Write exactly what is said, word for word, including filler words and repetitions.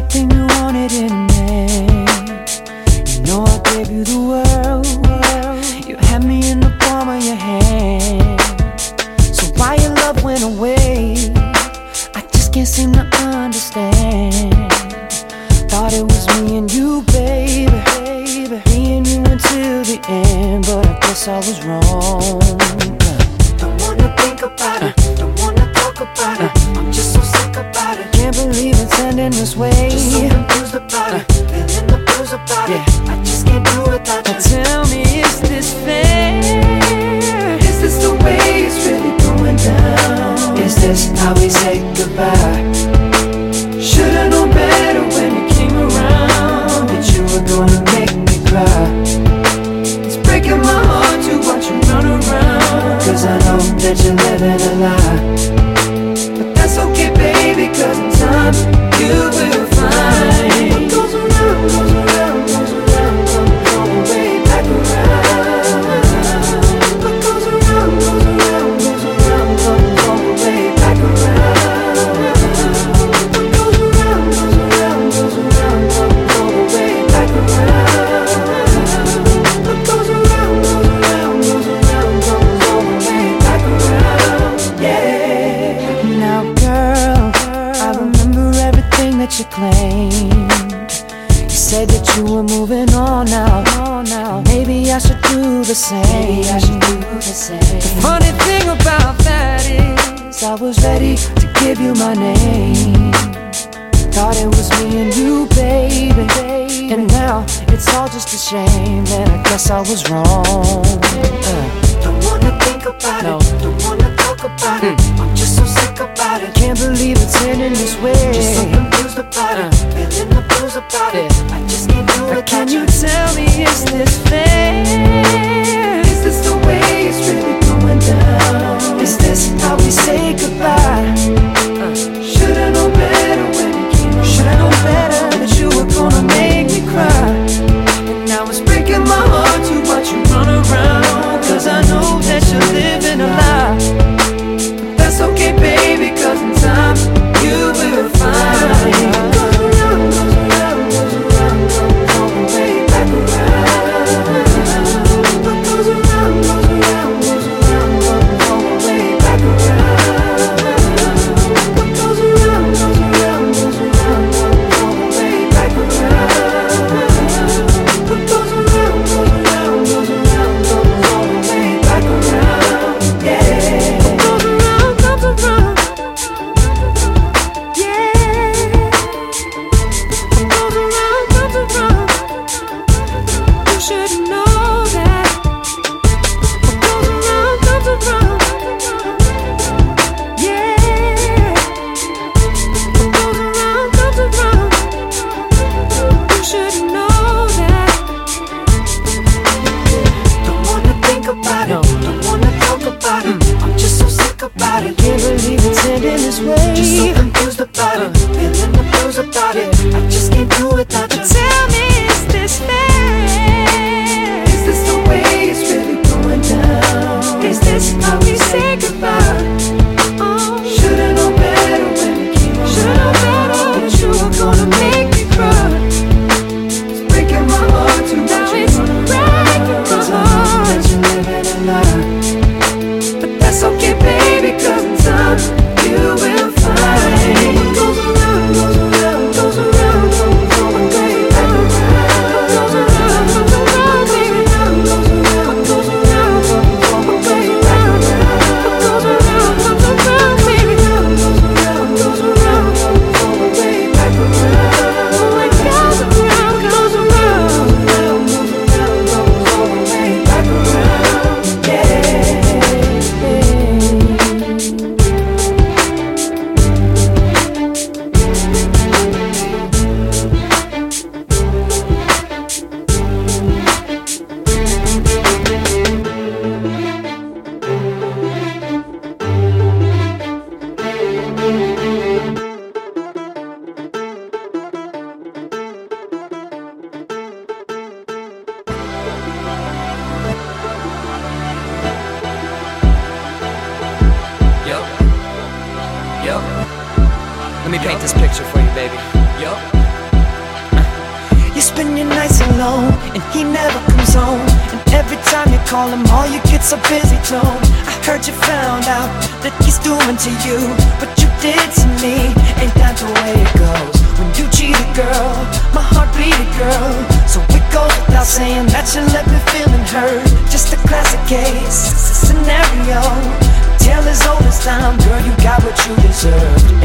everything you wanted in a man. You know I gave you the world. You had me in the palm of your hand. So why your love went away, I just can't seem to understand. Thought it was me and you, baby, me and you until the end, but I guess I was wrong. Don't wanna think about it, don't wanna talk about it. I'm just so sick about it. Can't believe it's ending this way. Just so confused about it, feeling the blues about it. I just can't do without you. Tell me, is this fair? Is this the way it's really going down? Is this how we say goodbye? Should've known better when you came around, that you were gonna make me cry. It's breaking my heart to watch you run around, cause I know that you're living a lie. But that's okay, baby, cause in time you will find what goes around, goes around, goes around, comes all the way back around. What goes around, goes around, goes around, comes all the way back around. What goes around, goes around, goes around, comes all the way back around. What goes around, goes around, goes around, comes all the way back around. Yeah. Now, girl, I remember everything that you claimed. You said that you were moving on now. Maybe I should do the same. Maybe I should do the same. The funny thing about that is I was ready to give you my name. Thought it was me and you, baby. And now it's all just a shame, and I guess I was wrong. uh. Don't wanna think about no. it, don't wanna talk about mm. it. I'm just so sick about it. Can't believe it's ending this way. Just so confused about uh. it, feeling the blues about uh. it. I just can't do it. Can you tell me, is this fair? Is this the way it's really going down? Is this how we say goodbye? uh. Should've known better when you came around. Should've known better that you were gonna make me cry. And now it's breaking my heart to watch you run around, cause I know that you're living a lie. But that's okay, baby, cause in time you will find what goes around, goes around, goes around, comes all the way back around. What goes around, goes around, goes around, comes all the way back around. What goes around, goes around, goes around, comes all the way back around. What goes around, goes around, goes around, comes all the way back around. Yeah. What goes around, comes around. Yeah. What goes around, comes around. You should know that. What goes around, comes around. Yeah. What goes around, comes around. You should know that. Don't wanna think about it, don't wanna talk about it. I'm just so sick about it. Can't believe it's ending this way. Just so confused about it, feeling the blues about it. I just can't do without you. Tell me, is this fair? Is this the way it's really going down? Is this how we say goodbye? Oh, should've known better when you came around. Should've known better that you were gonna make me cry. It's breaking my heart to watch you run around, cause I know that you're living a lie. But that's okay, baby, cause in time you will find what goes around, goes around, goes around, comes all the way back around. What goes around, comes around, baby, goes around. What goes around, comes all the way back around. What goes around, comes around, baby, goes around, goes around, comes all the way back around. What goes around, goes around, goes around, comes all the way back around. Yeah. Yo, let me paint this picture for you, baby. Yo. spend your nights alone, and he never comes home. And every time you call him, all you get's a busy tone. I heard you found out that he's doing to you what you did to me. Ain't that the way it goes when you cheat a girl? My heart beat a girl, so it goes without saying that you left me feeling hurt. Just a classic case scenario, tale as old as time. Girl, you got what you deserved.